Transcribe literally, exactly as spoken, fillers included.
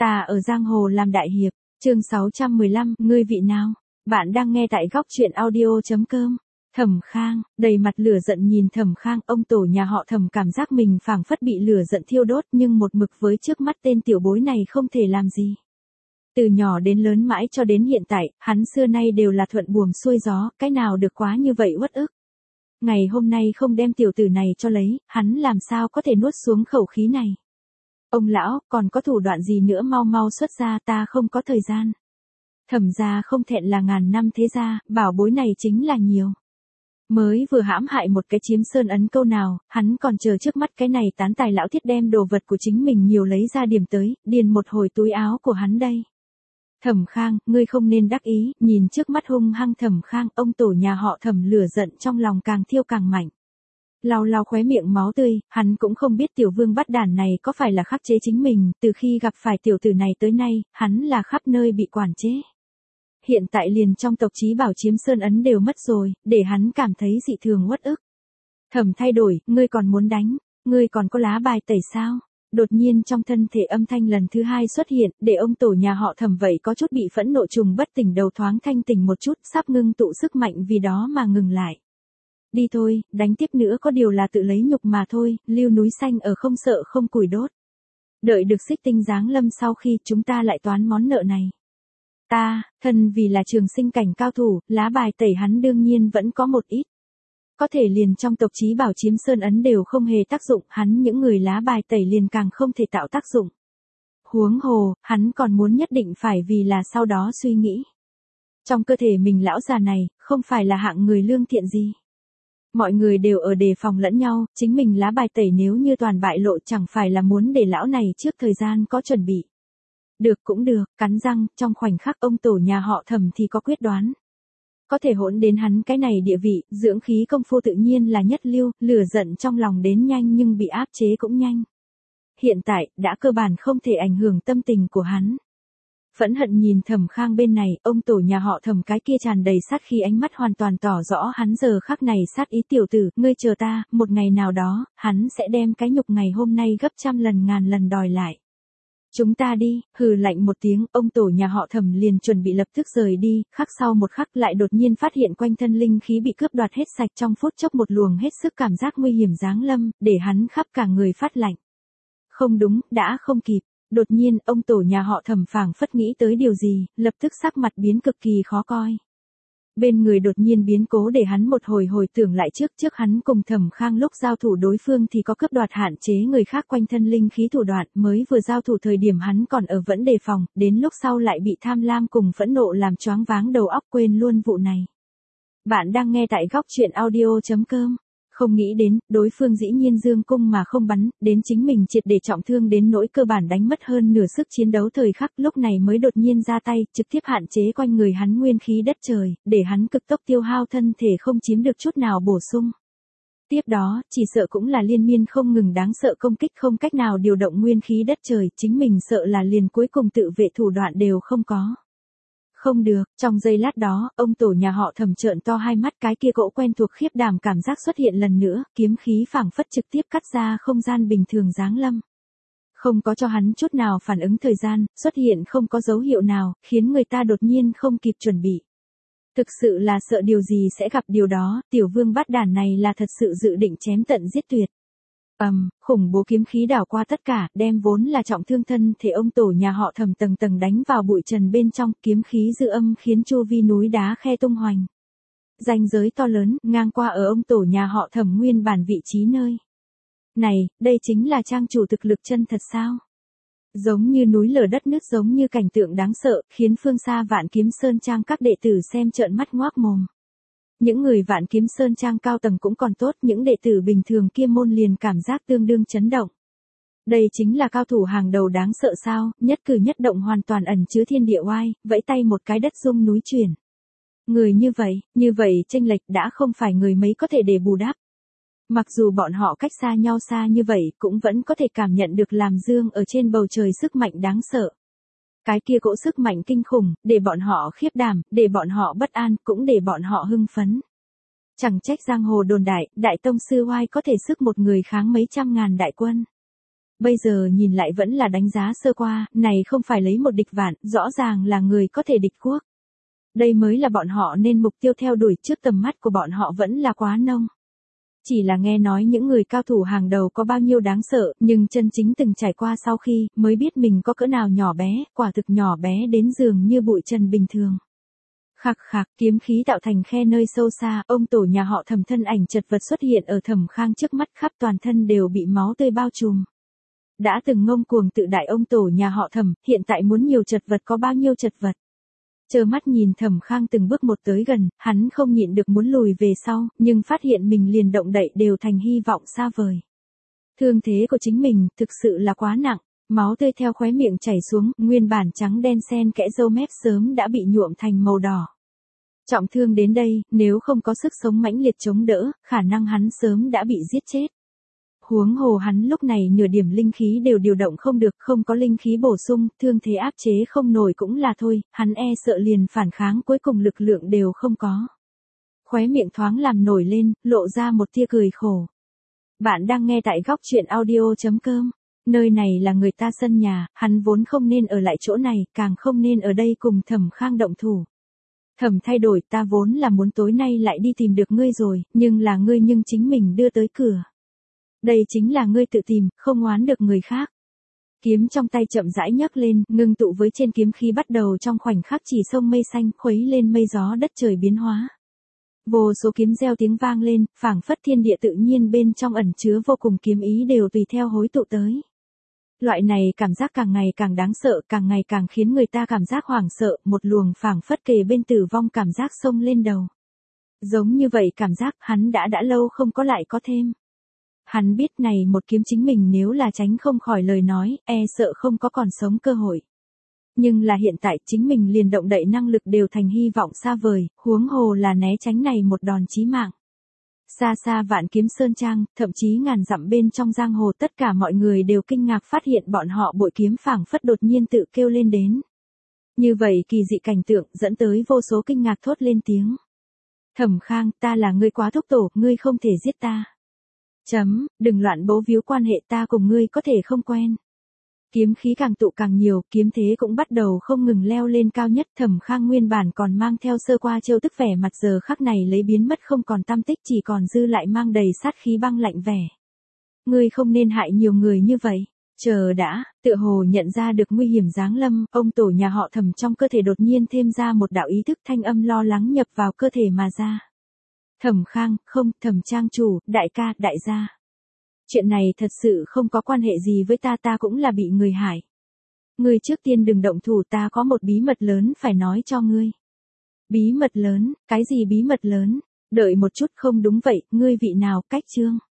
Ta ở giang hồ làm đại hiệp, chương sáu trăm mười lăm, ngươi vị nào? Bạn đang nghe tại góc truyện audio chấm com. Thẩm Khang, đầy mặt lửa giận nhìn Thẩm Khang, ông tổ nhà họ Thẩm cảm giác mình phảng phất bị lửa giận thiêu đốt, nhưng một mực với trước mắt tên tiểu bối này không thể làm gì. Từ nhỏ đến lớn mãi cho đến hiện tại, hắn xưa nay đều là thuận buồm xuôi gió, cái nào được quá như vậy uất ức. Ngày hôm nay không đem tiểu tử này cho lấy, hắn làm sao có thể nuốt xuống khẩu khí này. Ông lão, còn có thủ đoạn gì nữa mau mau xuất ra, ta không có thời gian. Thẩm gia không thẹn là ngàn năm thế gia, bảo bối này chính là nhiều. Mới vừa hãm hại một cái chiếm sơn ấn câu nào, hắn còn chờ trước mắt cái này tán tài lão thiết đem đồ vật của chính mình nhiều lấy ra điểm tới, điền một hồi túi áo của hắn đây. Thẩm Khang, ngươi không nên đắc ý, nhìn trước mắt hung hăng Thẩm Khang, ông tổ nhà họ Thẩm lửa giận trong lòng càng thiêu càng mạnh. Lau lau khóe miệng máu tươi, hắn cũng không biết tiểu vương bắt đản này có phải là khắc chế chính mình, từ khi gặp phải tiểu tử này tới nay, hắn là khắp nơi bị quản chế. Hiện tại liền trong tộc Chí Bảo chiếm sơn ấn đều mất rồi, để hắn cảm thấy dị thường uất ức. Thẩm thay đổi, ngươi còn muốn đánh, ngươi còn có lá bài tẩy sao? Đột nhiên trong thân thể âm thanh lần thứ hai xuất hiện, để ông tổ nhà họ Thẩm vậy có chút bị phẫn nộ trùng bất tỉnh đầu thoáng thanh tỉnh một chút, sắp ngưng tụ sức mạnh vì đó mà ngừng lại. Đi thôi, đánh tiếp nữa có điều là tự lấy nhục mà thôi, lưu núi xanh ở không sợ không củi đốt. Đợi được xích tinh giáng lâm sau khi chúng ta lại toán món nợ này. Ta, thân vì là trường sinh cảnh cao thủ, lá bài tẩy hắn đương nhiên vẫn có một ít. Có thể liền trong tộc Chí Bảo chiếm sơn ấn đều không hề tác dụng, hắn những người lá bài tẩy liền càng không thể tạo tác dụng. Huống hồ, hắn còn muốn nhất định phải vì là sau đó suy nghĩ. Trong cơ thể mình lão già này, không phải là hạng người lương thiện gì. Mọi người đều ở đề phòng lẫn nhau, chính mình lá bài tẩy nếu như toàn bại lộ chẳng phải là muốn để lão này trước thời gian có chuẩn bị. Được cũng được, cắn răng, trong khoảnh khắc ông tổ nhà họ Thẩm thì có quyết đoán. Có thể hỗn đến hắn cái này địa vị, dưỡng khí công phu tự nhiên là nhất lưu, lửa giận trong lòng đến nhanh nhưng bị áp chế cũng nhanh. Hiện tại, đã cơ bản không thể ảnh hưởng tâm tình của hắn. Phẫn hận nhìn Thẩm Khang bên này, ông tổ nhà họ Thẩm cái kia tràn đầy sát khí ánh mắt hoàn toàn tỏ rõ hắn giờ khắc này sát ý tiểu tử, ngươi chờ ta, một ngày nào đó, hắn sẽ đem cái nhục ngày hôm nay gấp trăm lần ngàn lần đòi lại. Chúng ta đi, hừ lạnh một tiếng, ông tổ nhà họ Thẩm liền chuẩn bị lập tức rời đi, khắc sau một khắc lại đột nhiên phát hiện quanh thân linh khí bị cướp đoạt hết sạch trong phút chốc một luồng hết sức cảm giác nguy hiểm giáng lâm, để hắn khắp cả người phát lạnh. Không đúng, đã không kịp. Đột nhiên, ông tổ nhà họ Thẩm phảng phất nghĩ tới điều gì, lập tức sắc mặt biến cực kỳ khó coi. Bên người đột nhiên biến cố để hắn một hồi hồi tưởng lại trước trước hắn cùng Thẩm Khang lúc giao thủ đối phương thì có cướp đoạt hạn chế người khác quanh thân linh khí thủ đoạn, mới vừa giao thủ thời điểm hắn còn ở vẫn đề phòng, đến lúc sau lại bị tham lam cùng phẫn nộ làm choáng váng đầu óc quên luôn vụ này. Bạn đang nghe tại góc truyện audio chấm com. Không nghĩ đến, đối phương dĩ nhiên dương cung mà không bắn, đến chính mình triệt để trọng thương đến nỗi cơ bản đánh mất hơn nửa sức chiến đấu thời khắc lúc này mới đột nhiên ra tay, trực tiếp hạn chế quanh người hắn nguyên khí đất trời, để hắn cực tốc tiêu hao thân thể không chiếm được chút nào bổ sung. Tiếp đó, chỉ sợ cũng là liên miên không ngừng đáng sợ công kích không cách nào điều động nguyên khí đất trời, chính mình sợ là liền cuối cùng tự vệ thủ đoạn đều không có. Không được, trong giây lát đó, ông tổ nhà họ Thẩm trợn to hai mắt cái kia cỗ quen thuộc khiếp đảm cảm giác xuất hiện lần nữa, kiếm khí phảng phất trực tiếp cắt ra không gian bình thường giáng lâm. Không có cho hắn chút nào phản ứng thời gian, xuất hiện không có dấu hiệu nào, khiến người ta đột nhiên không kịp chuẩn bị. Thực sự là sợ điều gì sẽ gặp điều đó, tiểu vương bắt đản này là thật sự dự định chém tận giết tuyệt. Ầm, um, khủng bố kiếm khí đảo qua tất cả, đem vốn là trọng thương thân thể ông tổ nhà họ Thẩm tầng tầng đánh vào bụi trần bên trong, kiếm khí dư âm khiến chu vi núi đá khe tung hoành. Ranh giới to lớn, ngang qua ở ông tổ nhà họ Thẩm nguyên bản vị trí nơi. Này, đây chính là trang chủ thực lực chân thật sao? Giống như núi lở đất nứt, giống như cảnh tượng đáng sợ, khiến phương xa Vạn Kiếm Sơn Trang các đệ tử xem trợn mắt ngoác mồm. Những người Vạn Kiếm Sơn Trang cao tầng cũng còn tốt, những đệ tử bình thường kia môn liền cảm giác tương đương chấn động. Đây chính là cao thủ hàng đầu đáng sợ sao, nhất cử nhất động hoàn toàn ẩn chứa thiên địa oai, vẫy tay một cái đất rung núi chuyển. Người như vậy, như vậy chênh lệch đã không phải người mấy có thể để bù đắp. Mặc dù bọn họ cách xa nhau xa như vậy, cũng vẫn có thể cảm nhận được làm dương ở trên bầu trời sức mạnh đáng sợ. Cái kia cỗ sức mạnh kinh khủng, để bọn họ khiếp đảm, để bọn họ bất an, cũng để bọn họ hưng phấn. Chẳng trách giang hồ đồn đại, đại tông sư oai có thể sức một người kháng mấy trăm ngàn đại quân. Bây giờ nhìn lại vẫn là đánh giá sơ qua, này không phải lấy một địch vạn, rõ ràng là người có thể địch quốc. Đây mới là bọn họ nên mục tiêu theo đuổi, trước tầm mắt của bọn họ vẫn là quá nông. Chỉ là nghe nói những người cao thủ hàng đầu có bao nhiêu đáng sợ, nhưng chân chính từng trải qua sau khi, mới biết mình có cỡ nào nhỏ bé, quả thực nhỏ bé đến dường như bụi trần bình thường. Khạc khạc, kiếm khí tạo thành khe nơi sâu xa, ông tổ nhà họ Thẩm thân ảnh chật vật xuất hiện ở Thẩm Khang trước mắt, khắp toàn thân đều bị máu tươi bao trùm. Đã từng ngông cuồng tự đại ông tổ nhà họ Thẩm, hiện tại muốn nhiều chật vật có bao nhiêu chật vật. Trơ mắt nhìn Thẩm Khang từng bước một tới gần, hắn không nhịn được muốn lùi về sau, nhưng phát hiện mình liền động đậy đều thành hy vọng xa vời. Thương thế của chính mình, thực sự là quá nặng, máu tươi theo khóe miệng chảy xuống, nguyên bản trắng đen xen kẽ râu mép sớm đã bị nhuộm thành màu đỏ. Trọng thương đến đây, nếu không có sức sống mãnh liệt chống đỡ, khả năng hắn sớm đã bị giết chết. Huống hồ hắn lúc này nửa điểm linh khí đều điều động không được, không có linh khí bổ sung, thương thế áp chế không nổi cũng là thôi, hắn e sợ liền phản kháng cuối cùng lực lượng đều không có. Khóe miệng thoáng làm nổi lên, lộ ra một tia cười khổ. Bạn đang nghe tại góc truyện audio chấm com. Nơi này là người ta sân nhà, hắn vốn không nên ở lại chỗ này, càng không nên ở đây cùng Thẩm Khang động thủ. Thẩm thay đổi, ta vốn là muốn tối nay lại đi tìm được ngươi rồi, nhưng là ngươi nhưng chính mình đưa tới cửa. Đây chính là ngươi tự tìm, không oán được người khác. Kiếm trong tay chậm rãi nhấc lên, ngưng tụ với trên kiếm khí bắt đầu trong khoảnh khắc chỉ sông mây xanh, khuấy lên mây gió đất trời biến hóa. Vô số kiếm reo tiếng vang lên, phảng phất thiên địa tự nhiên bên trong ẩn chứa vô cùng kiếm ý đều tùy theo hối tụ tới. Loại này cảm giác càng ngày càng đáng sợ, càng ngày càng khiến người ta cảm giác hoảng sợ, một luồng phảng phất kề bên tử vong cảm giác xông lên đầu. Giống như vậy cảm giác hắn đã đã lâu không có lại có thêm. Hắn biết này một kiếm chính mình nếu là tránh không khỏi lời nói, e sợ không có còn sống cơ hội. Nhưng là hiện tại chính mình liền động đậy năng lực đều thành hy vọng xa vời, huống hồ là né tránh này một đòn chí mạng. Xa xa Vạn Kiếm Sơn Trang, thậm chí ngàn dặm bên trong giang hồ tất cả mọi người đều kinh ngạc phát hiện bọn họ bội kiếm phảng phất đột nhiên tự kêu lên đến. Như vậy kỳ dị cảnh tượng dẫn tới vô số kinh ngạc thốt lên tiếng. Thẩm Khang, ta là ngươi quá thúc tổ, ngươi không thể giết ta. Chấm, đừng loạn bố víu quan hệ, ta cùng ngươi có thể không quen. Kiếm khí càng tụ càng nhiều, kiếm thế cũng bắt đầu không ngừng leo lên cao nhất. Thẩm Khang nguyên bản còn mang theo sơ qua trêu tức vẻ mặt giờ khắc này lấy biến mất không còn tăm tích, chỉ còn dư lại mang đầy sát khí băng lạnh vẻ. Ngươi không nên hại nhiều người như vậy. Chờ đã, tựa hồ nhận ra được nguy hiểm giáng lâm, ông tổ nhà họ Thẩm trong cơ thể đột nhiên thêm ra một đạo ý thức, thanh âm lo lắng nhập vào cơ thể mà ra. Thẩm Khang, không, Thẩm trang chủ, đại ca, đại gia. Chuyện này thật sự không có quan hệ gì với ta, ta cũng là bị người hại. Ngươi trước tiên đừng động thủ, ta có một bí mật lớn phải nói cho ngươi. Bí mật lớn, cái gì bí mật lớn? Đợi một chút, không đúng vậy, ngươi vị nào, Cách Trương?